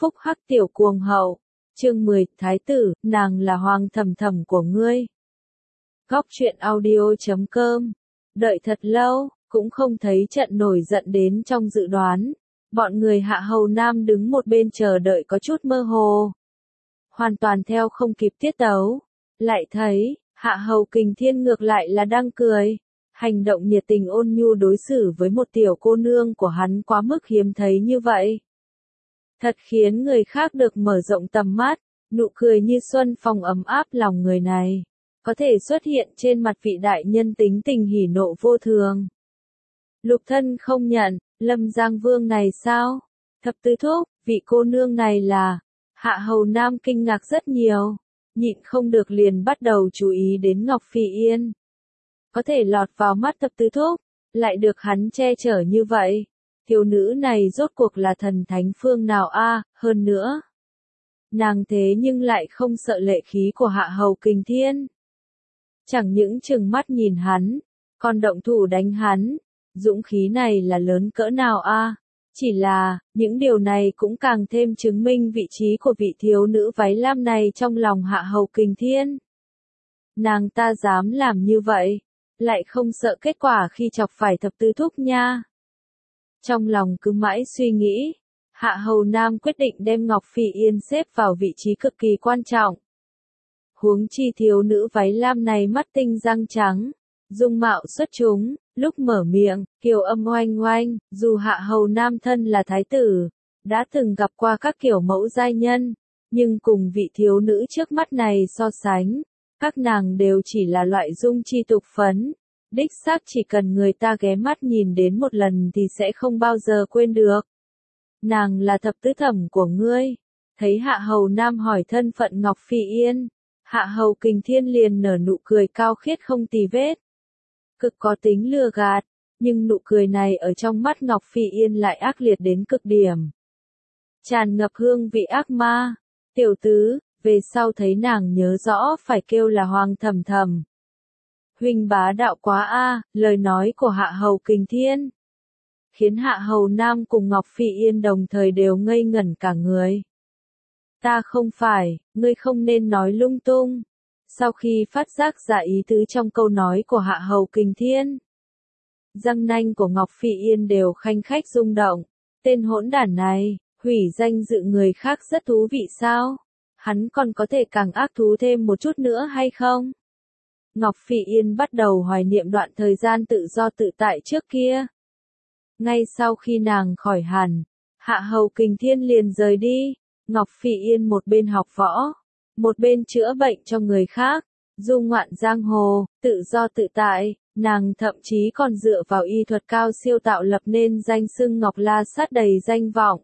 phúc hắc tiểu cuồng hậu. Chương 10, Thái tử, nàng là hoàng thầm thầm của ngươi. Góc truyện audio.com. Đợi thật lâu, cũng không thấy trận nổi giận đến trong dự đoán. Bọn người Hạ Hầu Nam đứng một bên chờ đợi có chút mơ hồ. Hoàn toàn theo không kịp tiết tấu. Lại thấy, Hạ Hầu Kình Thiên ngược lại là đang cười. Hành động nhiệt tình ôn nhu đối xử với một tiểu cô nương của hắn quá mức hiếm thấy như vậy. Thật khiến người khác được mở rộng tầm mắt, nụ cười như xuân phong ấm áp lòng người này. Có thể xuất hiện trên mặt vị đại nhân tính tình hỉ nộ vô thường. Lục thân không nhận, Lâm Giang Vương này sao? Thập tứ thúc, vị cô nương này là... Hạ Hầu Nam kinh ngạc rất nhiều, nhịn không được liền bắt đầu chú ý đến Ngọc Phi Yên. Có thể lọt vào mắt thập tứ thúc, lại được hắn che chở như vậy. Thiếu nữ này rốt cuộc là thần thánh phương nào a? Hơn nữa. Nàng thế nhưng lại không sợ lệ khí của Hạ Hầu Kình Thiên. Chẳng những chừng mắt nhìn hắn, còn động thủ đánh hắn. Dũng khí này là lớn cỡ nào a? Chỉ là, những điều này cũng càng thêm chứng minh vị trí của vị thiếu nữ váy lam này trong lòng Hạ Hầu Kình Thiên. Nàng ta dám làm như vậy, lại không sợ kết quả khi chọc phải thập tứ thúc nha. Trong lòng cứ mãi suy nghĩ, Hạ Hầu Nam quyết định đem Ngọc Phi Yên xếp vào vị trí cực kỳ quan trọng. Huống chi thiếu nữ váy lam này mắt tinh răng trắng, dung mạo xuất chúng, lúc mở miệng, kiều âm oanh oanh, dù Hạ Hầu Nam thân là thái tử, đã từng gặp qua các kiểu mẫu giai nhân, nhưng cùng vị thiếu nữ trước mắt này so sánh, các nàng đều chỉ là loại dung chi tục phấn. Đích xác chỉ cần người ta ghé mắt nhìn đến một lần thì sẽ không bao giờ quên được. Nàng là thập tứ thẩm của ngươi. Thấy Hạ Hầu Nam hỏi thân phận Ngọc Phi Yên, Hạ Hầu Kình Thiên liền nở nụ cười cao khiết không tì vết. Cực có tính lừa gạt, nhưng nụ cười này ở trong mắt Ngọc Phi Yên lại ác liệt đến cực điểm. Tràn ngập hương vị ác ma. Tiểu tứ, về sau thấy nàng nhớ rõ phải kêu là hoàng thầm thầm. Huynh bá đạo quá a, lời nói của Hạ Hầu Kình Thiên khiến Hạ Hầu Nam cùng Ngọc Phi Yên đồng thời đều ngây ngẩn cả người. Ta không phải, ngươi không nên nói lung tung. Sau khi phát giác ra ý tứ trong câu nói của Hạ Hầu Kình Thiên, răng nanh của Ngọc Phi Yên đều khanh khách rung động. Tên hỗn đản này, hủy danh dự người khác rất thú vị sao? Hắn còn có thể càng ác thú thêm một chút nữa hay không? Ngọc Phi Yên bắt đầu hoài niệm đoạn thời gian tự do tự tại trước kia. Ngay sau khi nàng khỏi hẳn, Hạ Hầu Kình Thiên liền rời đi. Ngọc Phi Yên một bên học võ, một bên chữa bệnh cho người khác, du ngoạn giang hồ, tự do tự tại. Nàng thậm chí còn dựa vào y thuật cao siêu tạo lập nên danh xưng Ngọc La Sát đầy danh vọng,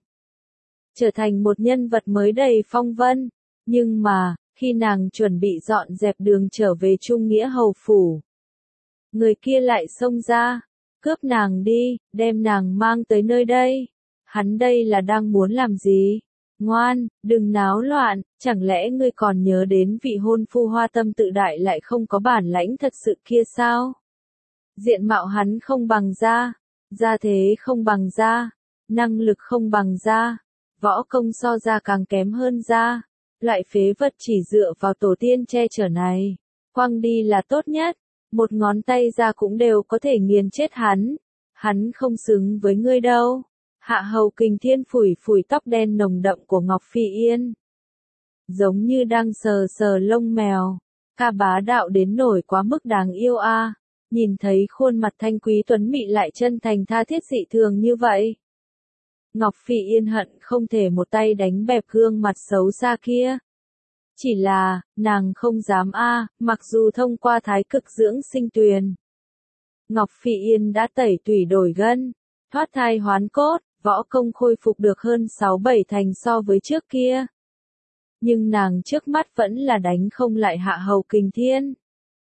trở thành một nhân vật mới đầy phong vân. Nhưng mà, khi nàng chuẩn bị dọn dẹp đường trở về Trung Nghĩa Hầu Phủ, người kia lại xông ra, cướp nàng đi, đem nàng mang tới nơi đây. Hắn đây là đang muốn làm gì? Ngoan, đừng náo loạn, chẳng lẽ ngươi còn nhớ đến vị hôn phu hoa tâm tự đại lại không có bản lãnh thật sự kia sao? Diện mạo hắn không bằng da, gia thế không bằng da, năng lực không bằng da, võ công so ra càng kém hơn da. Loại phế vật chỉ dựa vào tổ tiên che chở này, quăng đi là tốt nhất, một ngón tay ra cũng đều có thể nghiền chết hắn. Hắn không xứng với ngươi đâu. Hạ Hầu Kình Thiên phủi phủi tóc đen nồng đậm của Ngọc Phi Yên, giống như đang sờ sờ lông mèo. Ca bá đạo đến nổi quá mức đáng yêu a. Nhìn thấy khuôn mặt thanh quý tuấn mị lại chân thành tha thiết dị thường như vậy, Ngọc Phi Yên hận không thể một tay đánh bẹp gương mặt xấu xa kia. Chỉ là, nàng không dám a, mặc dù thông qua thái cực dưỡng sinh tuyền, Ngọc Phi Yên đã tẩy tủy đổi gân, thoát thai hoán cốt, võ công khôi phục được hơn 6-7 thành so với trước kia. Nhưng nàng trước mắt vẫn là đánh không lại Hạ Hầu Kình Thiên.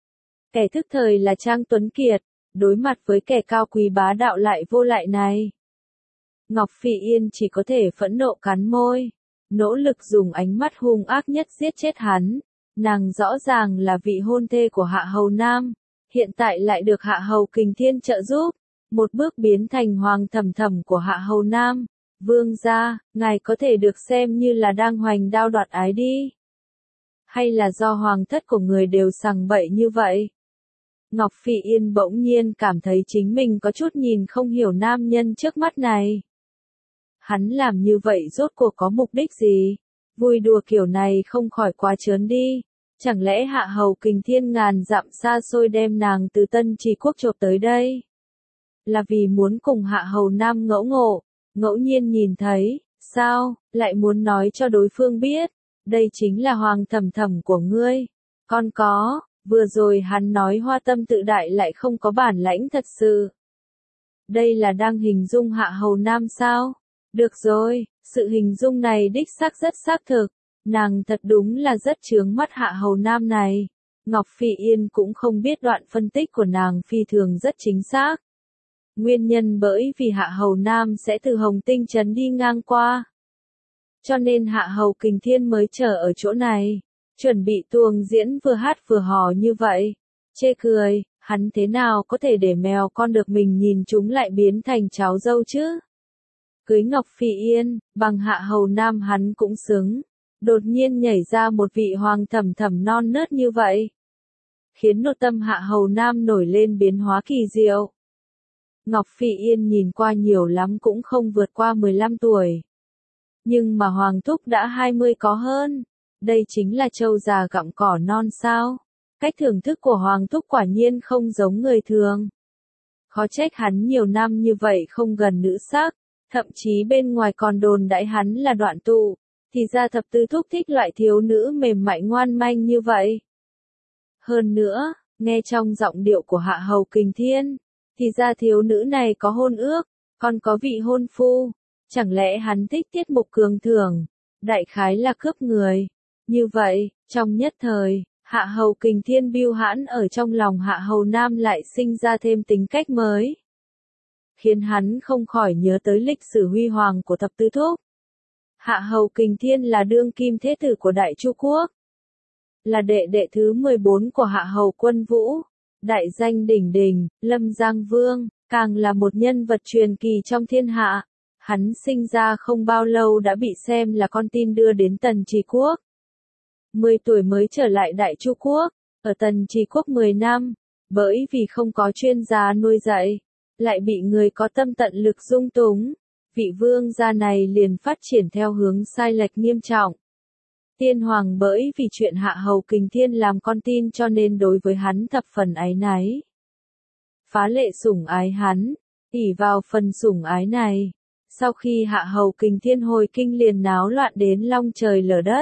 Kẻ thức thời là Trang Tuấn Kiệt, đối mặt với kẻ cao quý bá đạo lại vô lại này, Ngọc Phi Yên chỉ có thể phẫn nộ cắn môi, nỗ lực dùng ánh mắt hung ác nhất giết chết hắn. Nàng rõ ràng là vị hôn thê của Hạ Hầu Nam, hiện tại lại được Hạ Hầu Kình Thiên trợ giúp, một bước biến thành hoàng thầm thầm của Hạ Hầu Nam, Vương gia, ngài có thể được xem như là đang hoành đao đoạt ái đi. Hay là do hoàng thất của người đều sằng bậy như vậy? Ngọc Phỉ Yên bỗng nhiên cảm thấy chính mình có chút nhìn không hiểu nam nhân trước mắt này. Hắn làm như vậy rốt cuộc có mục đích gì? Vui đùa kiểu này không khỏi quá trớn đi. Chẳng lẽ Hạ Hầu Kình Thiên ngàn dặm xa xôi đem nàng từ Tân Trì Quốc chộp tới đây? Là vì muốn cùng Hạ Hầu Nam ngẫu ngộ, ngẫu nhiên nhìn thấy, sao, lại muốn nói cho đối phương biết, đây chính là hoàng thẩm thẩm của ngươi. Con có, vừa rồi hắn nói hoa tâm tự đại lại không có bản lãnh thật sự. Đây là đang hình dung Hạ Hầu Nam sao? Được rồi, sự hình dung này đích xác rất xác thực. Nàng thật đúng là rất chướng mắt Hạ Hầu Nam này. Ngọc Phỉ Yên cũng không biết đoạn phân tích của nàng phi thường rất chính xác. Nguyên nhân bởi vì Hạ Hầu Nam sẽ từ Hồng Tinh Trấn đi ngang qua. Cho nên Hạ Hầu Kình Thiên mới chờ ở chỗ này. Chuẩn bị tuồng diễn vừa hát vừa hò như vậy. Chê cười, hắn thế nào có thể để mèo con được mình nhìn chúng lại biến thành cháu dâu chứ? Cưới Ngọc Phỉ Yên, bằng Hạ Hầu Nam hắn cũng xứng. Đột nhiên nhảy ra một vị hoàng thẩm thẩm non nớt như vậy. Khiến nội tâm Hạ Hầu Nam nổi lên biến hóa kỳ diệu. Ngọc Phỉ Yên nhìn qua nhiều lắm cũng không vượt qua 15 tuổi. Nhưng mà Hoàng Thúc đã 20 có hơn. Đây chính là trâu già gặm cỏ non sao. Cách thưởng thức của Hoàng Thúc quả nhiên không giống người thường. Khó trách hắn nhiều năm như vậy không gần nữ sắc. Thậm chí bên ngoài còn đồn đãi hắn là đoạn tụ. Thì ra thập tứ thúc thích loại thiếu nữ mềm mại ngoan manh như vậy. Hơn nữa, nghe trong giọng điệu của Hạ Hầu Kình Thiên, thì ra thiếu nữ này có hôn ước, còn có vị hôn phu. Chẳng lẽ hắn thích tiết mục cường thưởng, đại khái là cướp người. Như vậy, trong nhất thời, Hạ Hầu Kình Thiên bưu hãn ở trong lòng Hạ Hầu Nam lại sinh ra thêm tính cách mới. Khiến hắn không khỏi nhớ tới lịch sử huy hoàng của thập tứ thúc. Hạ Hầu Kình Thiên là đương kim thế tử của Đại Chu Quốc. Là đệ đệ thứ 14 của Hạ Hầu Quân Vũ. Đại danh đỉnh đỉnh, Lâm Giang Vương, càng là một nhân vật truyền kỳ trong thiên hạ. Hắn sinh ra không bao lâu đã bị xem là con tin đưa đến Tần Trì Quốc. 10 tuổi mới trở lại Đại Chu Quốc, ở Tần Trì Quốc 10 năm, bởi vì không có chuyên gia nuôi dạy, lại bị người có tâm tận lực dung túng. Vị vương gia này liền phát triển theo hướng sai lệch nghiêm trọng. Tiên hoàng bởi vì chuyện Hạ Hầu Kình Thiên làm con tin cho nên đối với hắn thập phần áy náy. Phá lệ sủng ái hắn, ỷ vào phần sủng ái này. Sau khi Hạ Hầu Kình Thiên hồi kinh liền náo loạn đến long trời lở đất.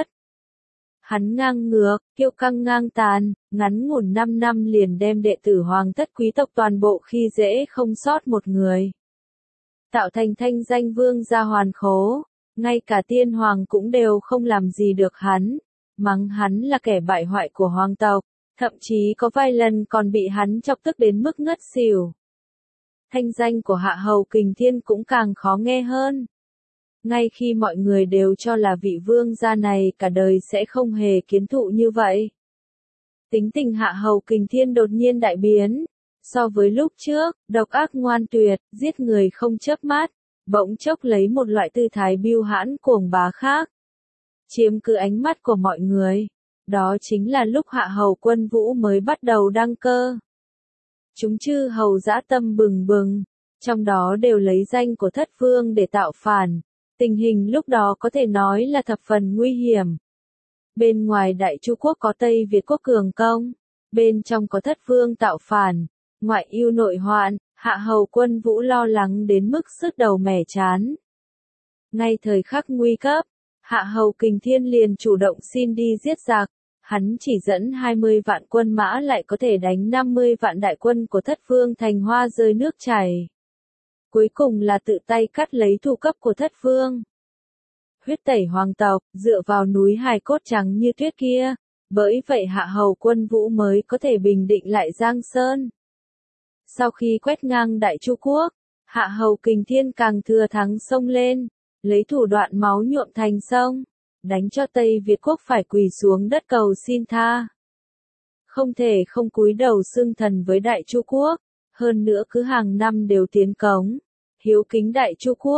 Hắn ngang ngược, kiêu căng ngang tàn, ngắn ngủn 5 năm liền đem đệ tử hoàng thất quý tộc toàn bộ khi dễ không sót một người. Tạo thành thanh danh vương gia hoàn khố, ngay cả tiên hoàng cũng đều không làm gì được hắn, mắng hắn là kẻ bại hoại của hoàng tộc, thậm chí có vài lần còn bị hắn chọc tức đến mức ngất xỉu. Thanh danh của Hạ Hầu Kình Thiên cũng càng khó nghe hơn. Ngay khi mọi người đều cho là vị vương gia này cả đời sẽ không hề kiến thụ như vậy. Tính tình Hạ Hầu Kình Thiên đột nhiên đại biến. So với lúc trước, độc ác ngoan tuyệt, giết người không chớp mắt, bỗng chốc lấy một loại tư thái bưu hãn cuồng bá khác. Chiếm cứ ánh mắt của mọi người. Đó chính là lúc Hạ Hầu Quân Vũ mới bắt đầu đăng cơ. Chúng chư hầu dã tâm bừng bừng, trong đó đều lấy danh của thất vương để tạo phản. Tình hình lúc đó có thể nói là thập phần nguy hiểm. Bên ngoài Đại Chu Quốc có Tây Việt Quốc cường công, bên trong có thất vương tạo phản, ngoại ưu nội hoạn, Hạ Hầu Quân Vũ lo lắng đến mức sứt đầu mẻ chán. Ngay thời khắc nguy cấp, Hạ Hầu Kình Thiên liền chủ động xin đi giết giặc, hắn chỉ dẫn 20 vạn quân mã lại có thể đánh 50 vạn đại quân của thất vương thành hoa rơi nước chảy. Cuối cùng là tự tay cắt lấy thủ cấp của thất vương. Huyết tẩy hoàng tộc, dựa vào núi hài cốt trắng như tuyết kia, bởi vậy Hạ Hầu Quân Vũ mới có thể bình định lại Giang Sơn. Sau khi quét ngang Đại Chu Quốc, Hạ Hầu Kình Thiên càng thừa thắng xông lên, lấy thủ đoạn máu nhuộm thành sông, đánh cho Tây Việt Quốc phải quỳ xuống đất cầu xin tha. Không thể không cúi đầu xưng thần với Đại Chu Quốc, hơn nữa cứ hàng năm đều tiến cống, hiếu kính Đại Chu Quốc,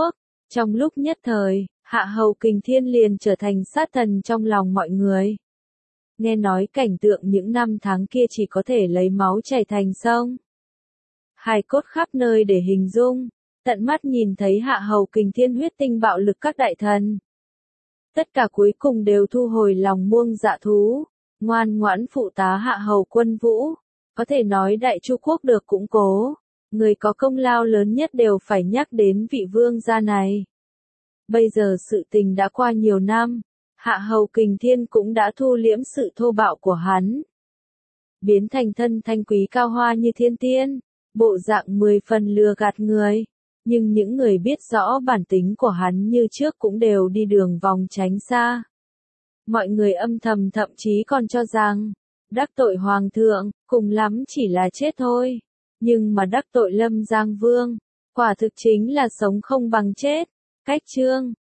Trong lúc nhất thời, Hạ Hầu Kình Thiên liền trở thành sát thần trong lòng mọi người. Nghe nói cảnh tượng những năm tháng kia chỉ có thể lấy máu chảy thành sông. Hài cốt khắp nơi để hình dung, tận mắt nhìn thấy Hạ Hầu Kình Thiên huyết tinh bạo lực các đại thần. Tất cả cuối cùng đều thu hồi lòng muông dạ thú, ngoan ngoãn phụ tá Hạ Hầu Quân Vũ. Có thể nói Đại Chu Quốc được củng cố, người có công lao lớn nhất đều phải nhắc đến vị vương gia này. Bây giờ sự tình đã qua nhiều năm, Hạ Hầu Kình Thiên cũng đã thu liễm sự thô bạo của hắn. Biến thành thân thanh quý cao hoa như thiên tiên, bộ dạng 10 phần lừa gạt người. Nhưng những người biết rõ bản tính của hắn như trước cũng đều đi đường vòng tránh xa. Mọi người âm thầm thậm chí còn cho rằng, đắc tội hoàng thượng, cùng lắm chỉ là chết thôi. Nhưng mà đắc tội Lâm Giang Vương, quả thực chính là sống không bằng chết. Cách chương